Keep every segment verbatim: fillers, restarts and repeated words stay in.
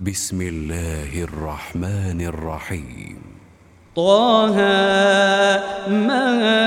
بسم الله الرحمن الرحيم. طه ما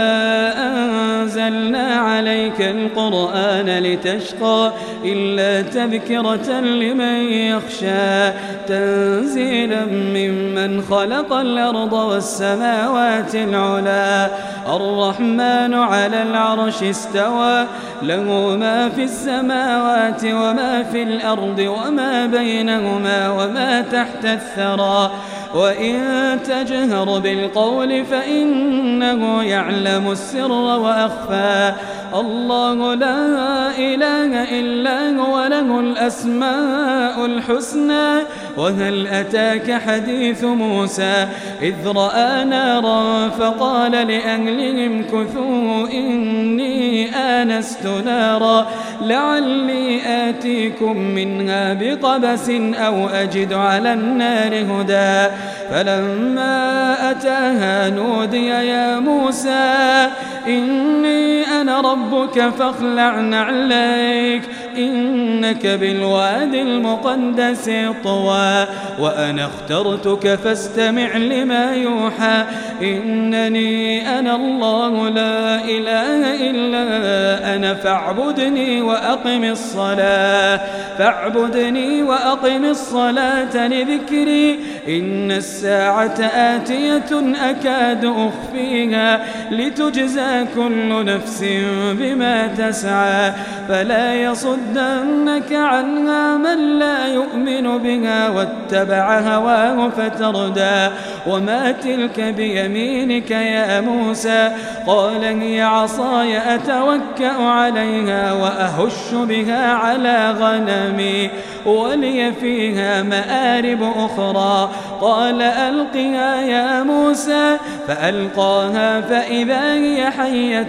أنزلنا عليك القرآن لتشقى إلا تذكرة لمن يخشى تنزيلا ممن خلق الأرض والسماوات العلى الرحمن على العرش استوى له ما في السماوات وما في الأرض وما بينهما وما تحت الثرى وإن تجهر بالقول فإنه يعلم السر وأخفى الله لا إله إلا هو له الأسماء الحسنى وهل أتاك حديث موسى إذ رأى نارا فقال لأهلهم كثوا إني آنست نارا لعلي آتيكم منها بقبس أو أجد على النار هدى فلما أتاها نودي يا موسى إني أنا ربك فاخلع نعليك إنك بالوادي المقدس طوى وأنا اخترتك فاستمع لما يوحى إنني أنا الله لا إله إلا أنا فاعبدني وأقم الصلاة فاعبدني وأقم الصلاة لذكري إن الساعة آتية أكاد أخفيها لتجزى كل نفس بما تسعى فلا يصدنك عنها من لا يؤمن بها واتبع هواه فتردى وما تلك بيمينك يا موسى قال هي عصاي أتوكأ عليها وأهش بها على غنمي ولي فيها مآرب أخرى قال ألقها يا موسى فألقاها فإذا هي حية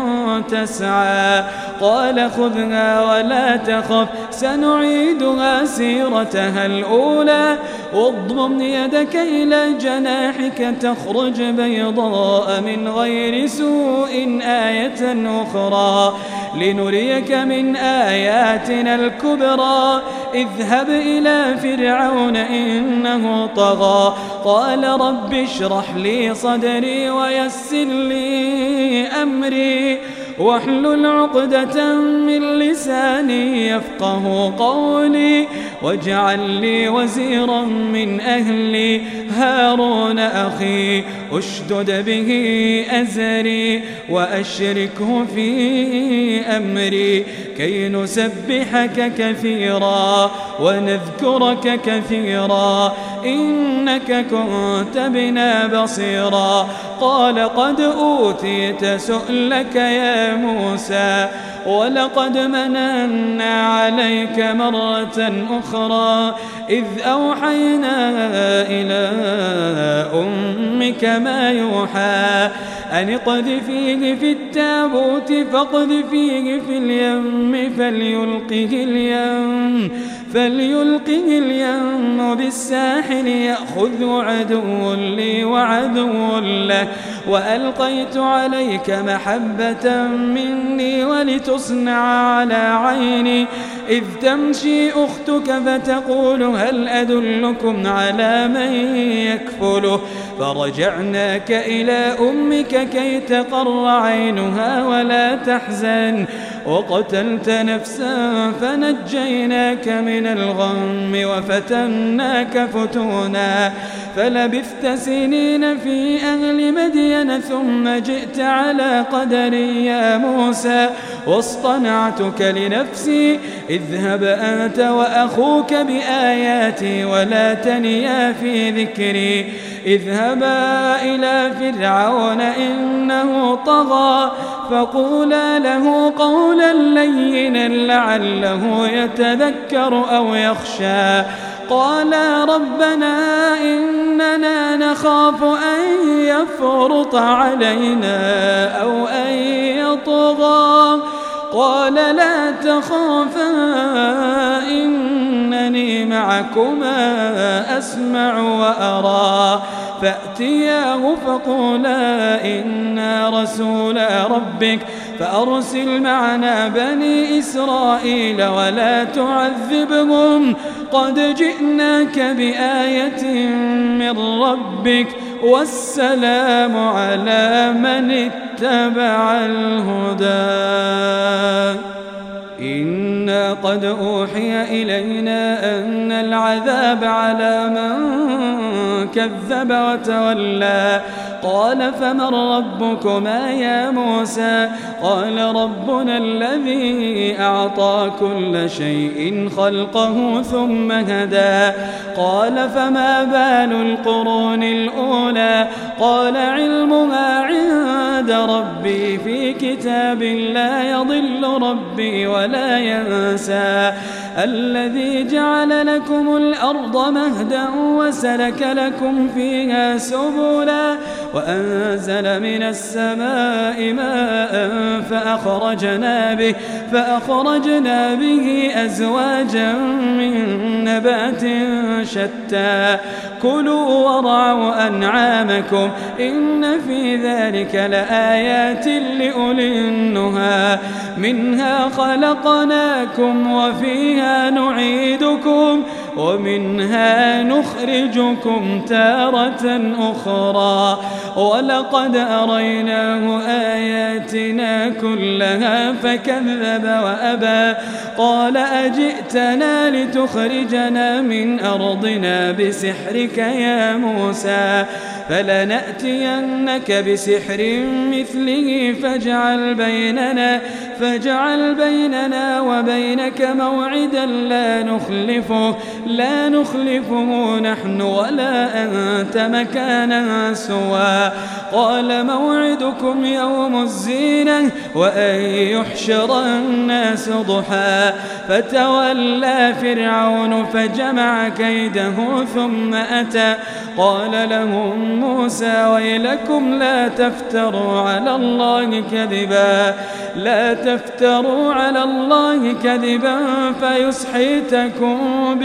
تسعى قال خذها ولا تخف سنعيدها سيرتها الأولى واضمم يدك إلى جناحك تخرج بيضاء من غير سوء آية أخرى لنريك من آياتنا الكبرى اذهب إلى فرعون إنه طغى قال رب اشرح لي صدري ويسر لي أمري واحلل عقدة من لساني يفقه قولي واجعل لي وزيرا من أهلي هارون أخي اشدد به أزري وأشركه في أمري كي نسبحك كثيرا ونذكرك كثيرا إنك كنت بنا بصيرا قال قد أوتيت سؤلك يا موسى ولقد مننا عليك مرة أخرى إذ أوحينا إلى أمك ما يوحى أن اقذفيه في التابوت فاقذفيه في اليم فليلقه اليم فليلقه اليم بالساحل يأخذه عدو لي وعدو له وألقيت عليك محبة مني ولتصنع على عيني إذ تمشي أختك فتقول هل أدلكم على من يكفله فرجعناك إلى أمك كي تقر عينها ولا تحزن وقتلت نفسا فنجيناك من الغم وفتناك فتونا فلبثت سنين في أهل مدين ثم جئت على قدري يا موسى واصطنعتك لنفسي اذهب أنت وأخوك بآياتي ولا تنيا في ذكري اذهبا إلى فرعون إنه طغى فقولا له قولا لينا لعله يتذكر أو يخشى قالا ربنا إننا نخاف أن يفرط علينا أو أن يطغى قال لا تخافا إنني معكما أسمع وأرى فأتياه فقولا إنا رسولا ربك فأرسل معنا بني إسرائيل ولا تعذبهم قد جئناك بآية من ربك والسلام على من اتبع الهدى. إنا قد أوحي إلينا أن العذاب على من كذب وتولى. قال فمن ربكما يا موسى؟ قال ربنا الذي أعطى كل شيء خلقه ثم هدى. قال فما بال القرون الأولى؟ قال علمها عند ربي في كتاب لا يضل ربي ولا ينسى. الذي جعل لكم الأرض مهدا وسلك لكم فيها سبلا وأنزل من السماء ماء فأخرجنا به, فأخرجنا به أزواجا من نبات شتى. كلوا وارعوا أنعامكم إن في ذلك لآيات لأولي النهى. منها خلقناكم وفيها نعيدكم ومنها نخرجكم تارة أخرى. ولقد أريناه آياتنا كلها فكذب وأبى. قال أجئتنا لتخرجنا من أرضنا بسحرك يا موسى؟ فلنأتينك بسحر مثله فاجعل بيننا, فاجعل بيننا وبينك موعدا لا نخلفه, لا نخلفه نحن ولا أنت مكانا سوى. قال موعدكم يوم الزينة وأن يحشر الناس ضحى. فتولى فرعون فجمع كيده ثم أتى. قال لهم موسى ويلكم لا تفتروا على الله كذبا, لا تفتروا على الله كذبا فيسحتكم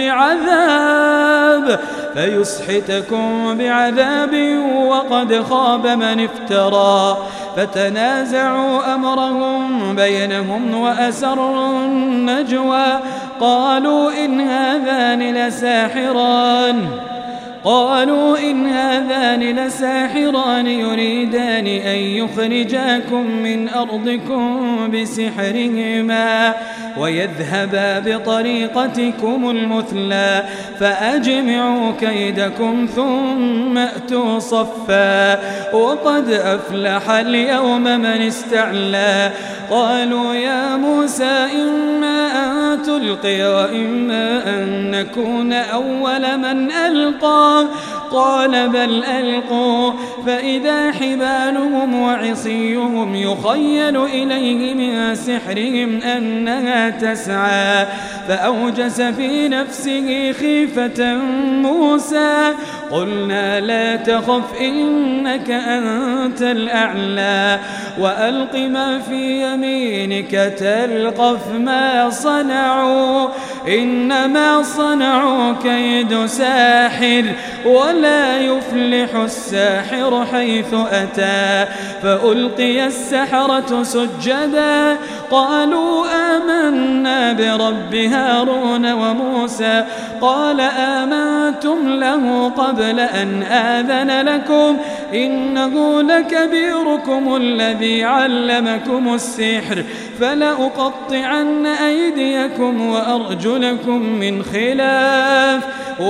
بعذاب, فيسحتكم بعذاب وقد خاب من افترى. فتنازعوا أمرهم بينهم وأسروا النجوى. قالوا إن هذان لساحران قالوا إن هذان لساحران يريدان أن يخرجاكم من أرضكم بسحرهما ويذهبا بطريقتكم المثلى. فأجمعوا كيدكم ثم أتوا صفا وقد أفلح اليوم من استعلى. قالوا يا موسى إما أن تلقي وإما أن نكون أول من ألقى. قال بل ألقوا فإذا حبالهم وعصيهم يخيل إليه من سحرهم أنها تسعى. فأوجس في نفسه خيفة موسى. قلنا لا تخف إنك أنت الأعلى وألق ما في يمينك تلقف ما صنعوا إنما صنعوا كيد ساحر ولا يفلح الساحر حيث أتى. فألقي السحرة سجدا قالوا آمنا برب هارون وموسى. قال آمنتم له قبل أن آذن لكم إنه لكبيركم الذي علمكم السحر فلأقطعن أيديكم وأرجلكم من خلاف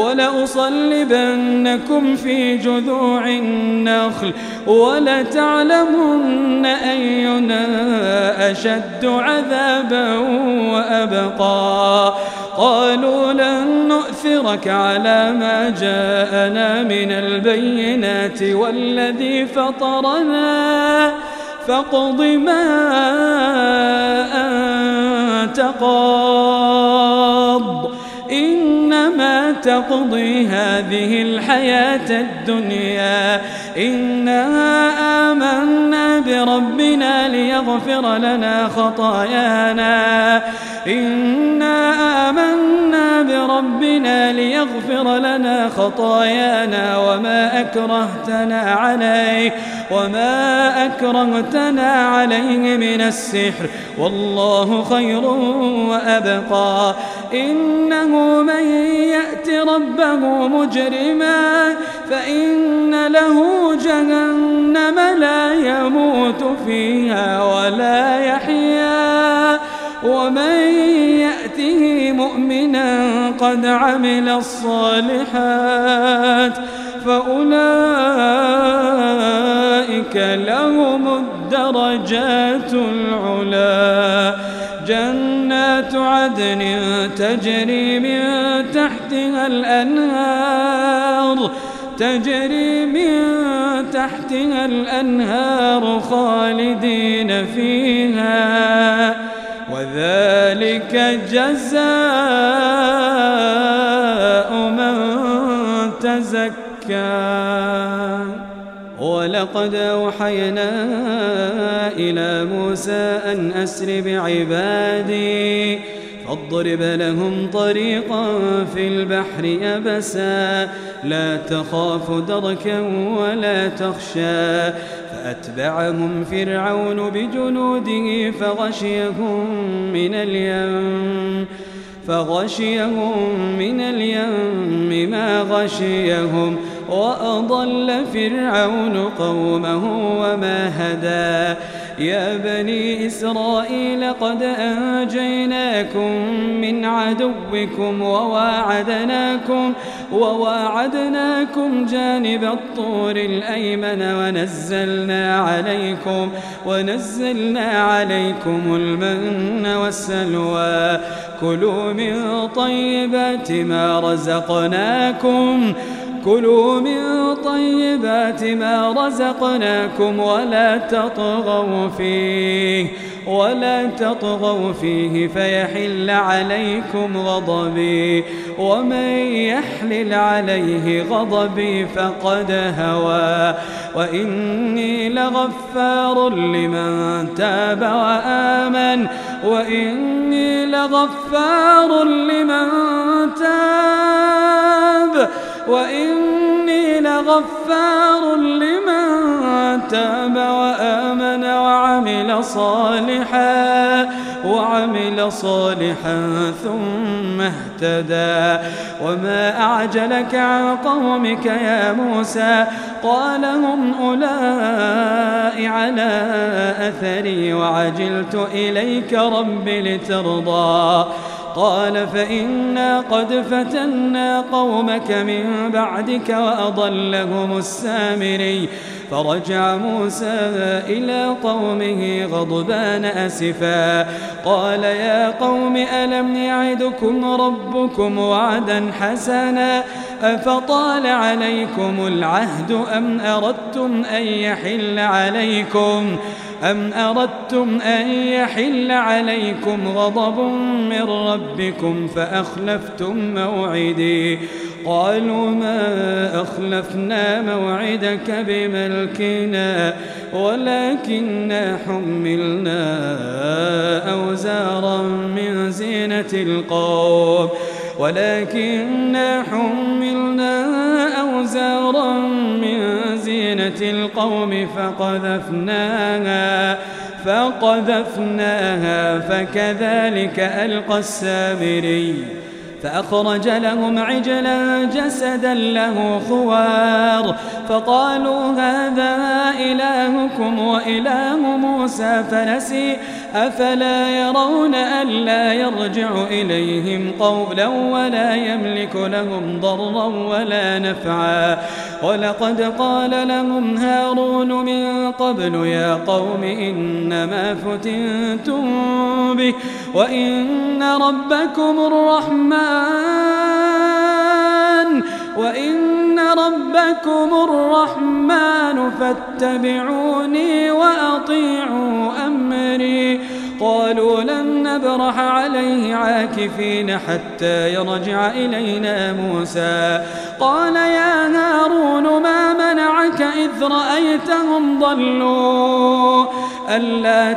ولأصلبنكم في جذوع النخل ولتعلمن أينا أشد عذابا وأبقى. قالوا لن نؤثرك على ما جاءنا من البينات والذي فطرنا فاقض ما أنت قاض إنما تقضي هذه الحياة الدنيا. إنا آمنا بربنا ليغفر لنا خطايانا إنا آمنا بربنا ليغفر ليغفر لنا خطايانا وما أكرهتنا عليه وما أكرهتنا عليه من السحر والله خير وأبقى. إنه من يأت ربه مجرما فإن له جهنم لا يموت فيها ولا يحيا ومن يأته مؤمنا قد عمل الصالحات فأولئك لهم الدرجات العلا. جنات عدن تجري من تحتها الأنهار تجري من تحتها الأنهار خالدين فيها وذلك جزاء من تزكى. ولقد أوحينا إلى موسى أن أسر بعبادي فاضرب لهم طريقا في البحر يبسا لا تخاف دركا ولا تخشى. فأتبعهم فرعون بجنوده فغشيهم من اليم فغشيهم من اليم ما غشيهم وأضل فرعون قومه وما هدى. يا بني إسرائيل قد أنجيناكم من عدوكم وواعدناكم وواعدناكم جانب الطور الأيمن ونزلنا عليكم ونزلنا عليكم المن والسلوى. كلوا من طيبات ما رزقناكم كلوا من طيبات ما رزقناكم ولا تطغوا فيه ولا تطغوا فيه فيحل عليكم غضبي ومن يحلل عليه غضبي فقد هوى. وإني لغفار لمن تاب وآمن وإني لغفار لمن تاب وإني لغفار لمن تاب وآمن وعمل صالحا وعمل صالحا ثم اهتدى. وما أعجلك عن قومك يا موسى قال هم أولئك على أثري وعجلت إليك رب لترضى. قال فإنا قد فتنا قومك من بعدك وأضلهم السامري. فرجع موسى إلى قومه غضبان أسفا قال يا قوم ألم يعدكم ربكم وعدا حسنا أفطال عليكم العهد أم أردتم أن يحل عليكم أم أردتم أن يحل عليكم غضب من ربكم فأخلفتم موعدي. قالوا ما أخلفنا موعدك بملكنا ولكننا حملنا أوزارا من زينة القوم ولكننا حملنا أوزارا من زينة القوم فقذفناها فقذفناها فكذلك ألقى السامري. فأخرج لهم عجلا جسدا له خوار فقالوا هذا إلهكم وإله موسى فنسي أفلا يرون ألا يرجع إليهم قولا ولا يملك لهم ضرا ولا نفعا. ولقد قال لهم هارون من قبل يا قوم إنما فتنتم به وإن ربكم الرحمن وإن ربكم الرحمن فاتبعوني وأطيعوا أمري. قالوا لن نبرح عليه عاكفين حتى يرجع إلينا موسى. قال يا هارون ما منعك إذ رأيتهم ضلوا ألا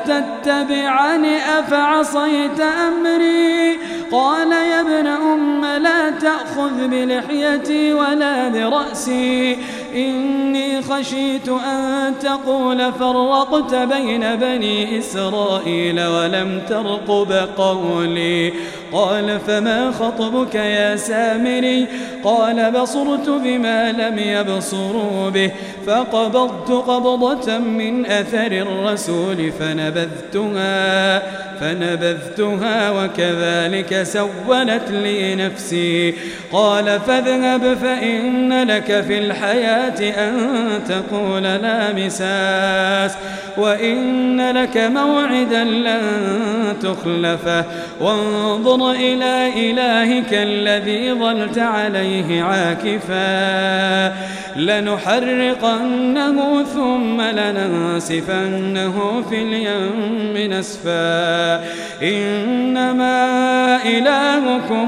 تتبعني أفعصيت أمري. قال يا ابن أم لا تعلم تأخذ بلحيتي ولا برأسي إني خشيت أن تقول فرقت بين بني إسرائيل ولم ترقب قولي. قال فما خطبك يا سامري؟ قال بصرت بما لم يبصروا به فقبضت قبضة من أثر الرسول فنبذتها فنبذتها وكذلك سولت لي نفسي. قال فاذهب فإن لك في الحياة أن تقول لا مساس وإن لك موعدا لن تخلفه وانظر إلى إلهك الذي ظلت عليه عاكفا لنحرقنه ثم لننسفنه في اليم نسفا إنما إلهكم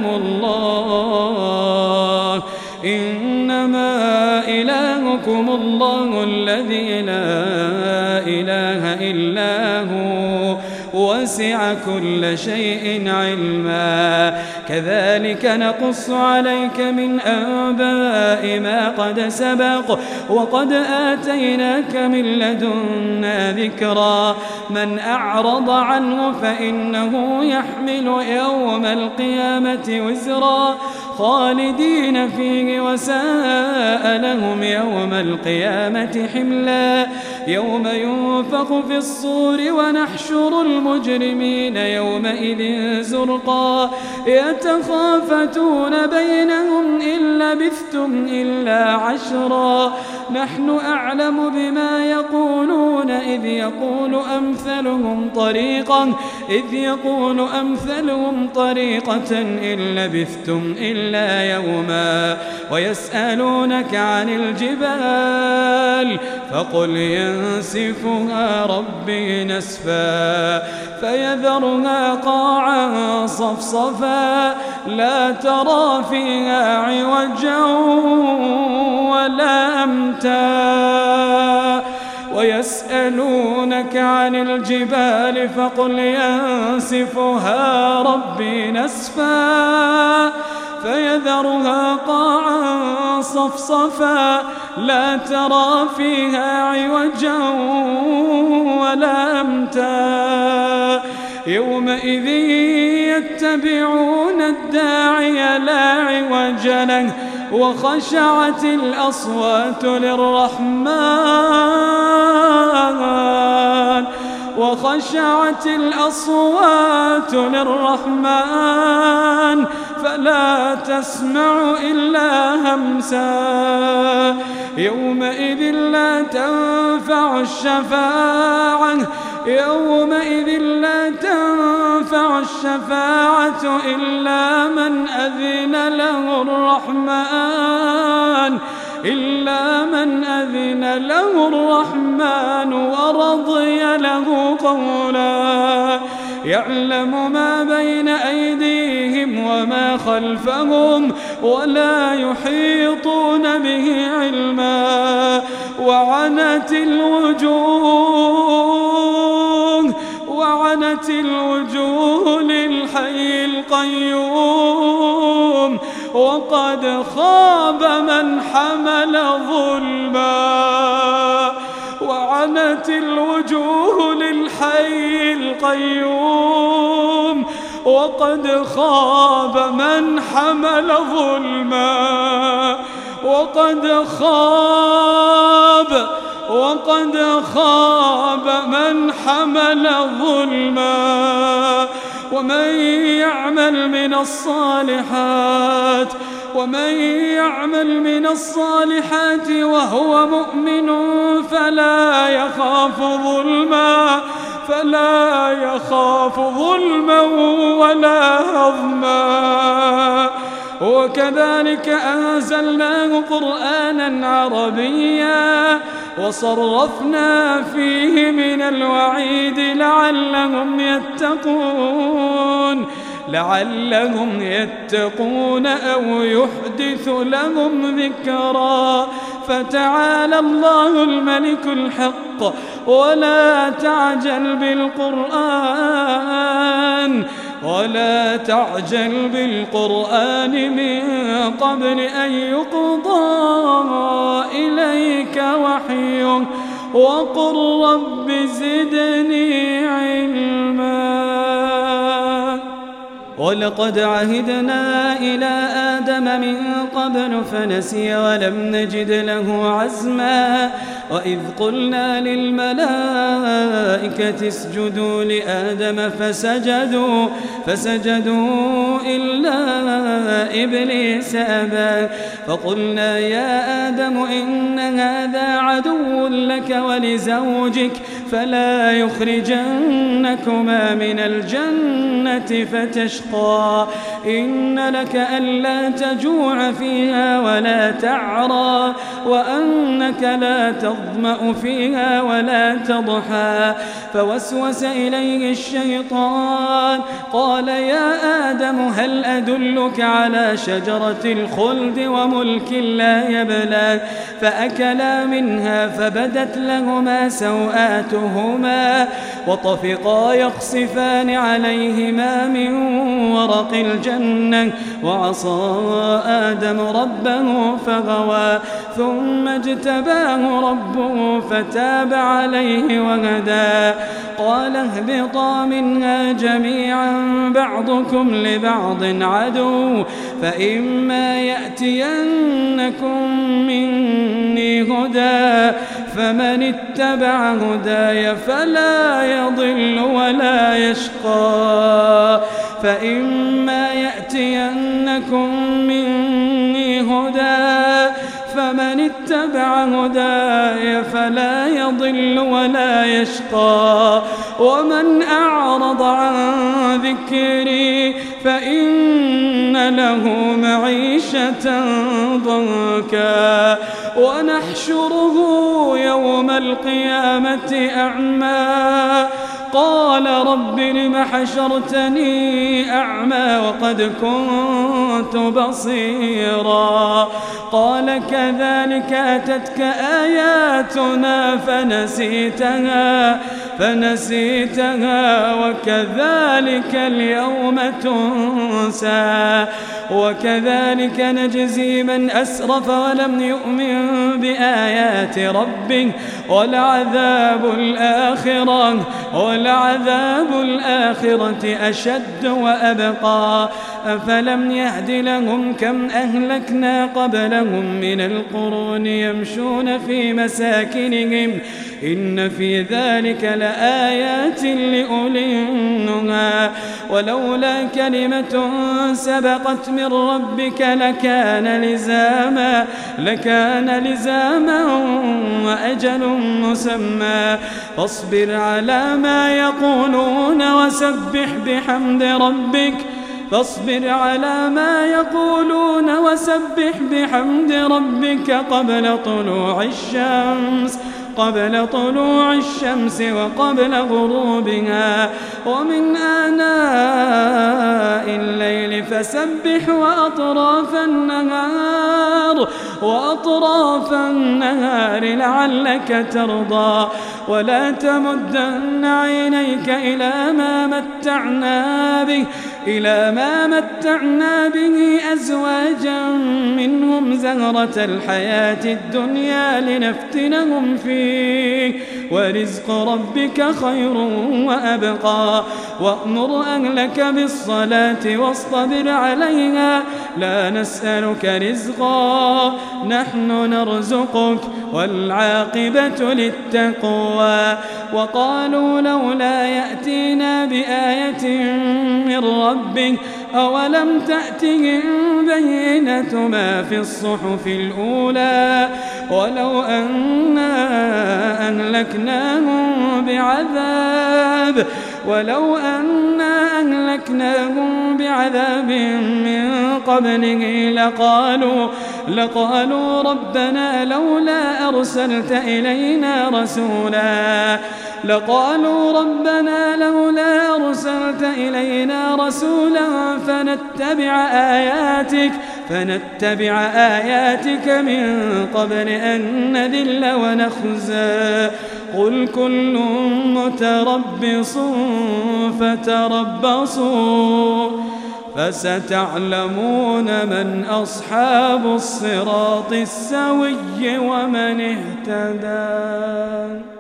الله إنما إلهكم الله الذي لا إله إلا هو وسع كل شيء علما. كذلك نقص عليك من أنباء ما قد سبق وقد آتيناك من لدنا ذكرا. من أعرض عنه فإنه يحمل يوم القيامة وزرا خالدين فيه وساء لهم يوم القيامة حملا. يوم ينفخ في الصور ونحشر المجرمين يومئذ زرقا يتخافتون بينهم إن لبثتم إلا عشرا نحن أعلم بما يقولون إذ يقول أمثلهم طريقا إذ يقول أمثلهم طريقة إن لبثتم إلا يوما ويسألونك عن الجبال فقل ينسفها ربي نسفا فيذرها قاعا صفصفا لا ترى فيها عوجا ولا أمتا. ويسألونك عن الجبال فقل ينسفها ربي نسفا فيذرها قاعا صفصفا لا ترى فيها عوجا ولا أمتا. يومئذ يتبعون الداعي لا عوج له وخشعت الأصوات للرحمن وخشعت الأصوات للرحمن فلا تسمع إلا همسا. يومئذ لا تنفع الشفاعة يومئذ لا تنفع الشفاعة إلا من أذن له الرحمن إلا من أذن له الرحمن ورضي له قولا. يعلم ما بين أيديهم وما خلفهم ولا يحيطون به علما. وعنت الوجوه وعنت الوجوه للحي القيوم وقد خاب من حمل ظلما. وعنت الوجوه للحي القيوم وقد خاب من حمل ظلما. وقد خاب وقد خاب من حمل ظلما. ومن يعمل من الصالحات ومن يعمل من الصالحات وهو مؤمن فلا يخاف ظلما فلا يخاف ظلما ولا هضما. وكذلك أنزلناه قرآنا عربيا وصرفنا فيه من الوعيد لعلهم يتقون لعلهم يتقون أو يحدث لهم ذكرا. فتعالى الله الملك الحق ولا تعجل بالقرآن ولا تعجل بالقرآن من قبل أن يقضى إليك وحيه وقل رب زدني علما. ولقد عهدنا إلى آدم من قبل فنسي ولم نجد له عزما. وإذ قلنا للملائكة اسجدوا لآدم فسجدوا فسجدوا إلا إبليس أبى. فقلنا يا آدم إن هذا عدو لك ولزوجك فلا يخرجنكما من الجنة فتشقى. إن لك ألا تجوع فيها ولا تعرى وأنك لا تظمأ فيها ولا تضحى. فوسوس إليه الشيطان قال يا آدم هل أدلك على شجرة الخلد وملك لا يبلى. فأكلا منها فبدت لهما سوآتهما وطفقا يخصفان عليهما من ورق الجنة. وعصى آدم ربه فغوى ثم اجتباه ربه فتاب عليه وهدى. قال اهبطا منها جميعا بعضكم لبعض عدو فإما يأتينكم مني هدى فمن اتبع هداي فلا يضل ولا يشقى. فإما يأتينكم مني هدى فمن اتبع هداي فلا يضل ولا يشقى. ومن أعرض عن ذكري فإن له معيشة ضنكا ونحشره يوم القيامة أعمى. قال رب لم حشرتني أعمى وقد كنت بصيرا. قال كذلك أتتك آياتنا فنسيتها فنسيتها وكذلك اليوم تنسى. وكذلك نجزي من أسرف ولم يؤمن بآيات ربه ولعذاب الآخرة ولعذاب الآخرة أشد وأبقى. أفلم يهد لهم كم أهلكنا قبلهم من القرون يمشون في مساكنهم إن في ذلك لآيات لأولي النهى. ولولا كلمة سبقت من ربك لكان لزاما لكان لزاما وأجل مسمى. فاصبر على ما يقولون وسبح بحمد ربك فاصبر على ما يقولون وسبح بحمد ربك قبل طلوع الشمس قبل طلوع الشمس وقبل غروبها ومن آناء الليل فسبح وأطراف النهار وأطراف النهار لعلك ترضى. ولا تمدن عينيك إلى ما متعنا به إلى ما متعنا به أزواجا منهم زهرة الحياة الدنيا لنفتنهم فيه ورزق ربك خير وأبقى. وأمر أهلك بالصلاة واصطبر عليها لا نسألك رزقا نحن نرزقك والعاقبة للتقوى. وقالوا لولا يأتينا بآية من ربه أولم تأتهم بينة ما في الصحف الأولى ولو أنا أهلكناهم بعذاب ولو أنا أهلكناهم بعذاب من قبله لقالوا لقالوا ربنا لولا أرسلت إلينا رسولا لقالوا ربنا لولا أرسلت إلينا رسولا فنتبع آياتك فنتبع آياتك من قبل أن نذل ونخزى. قل كل متربص فتربصوا فستعلمون من أصحاب الصراط السوي ومن اهتدى.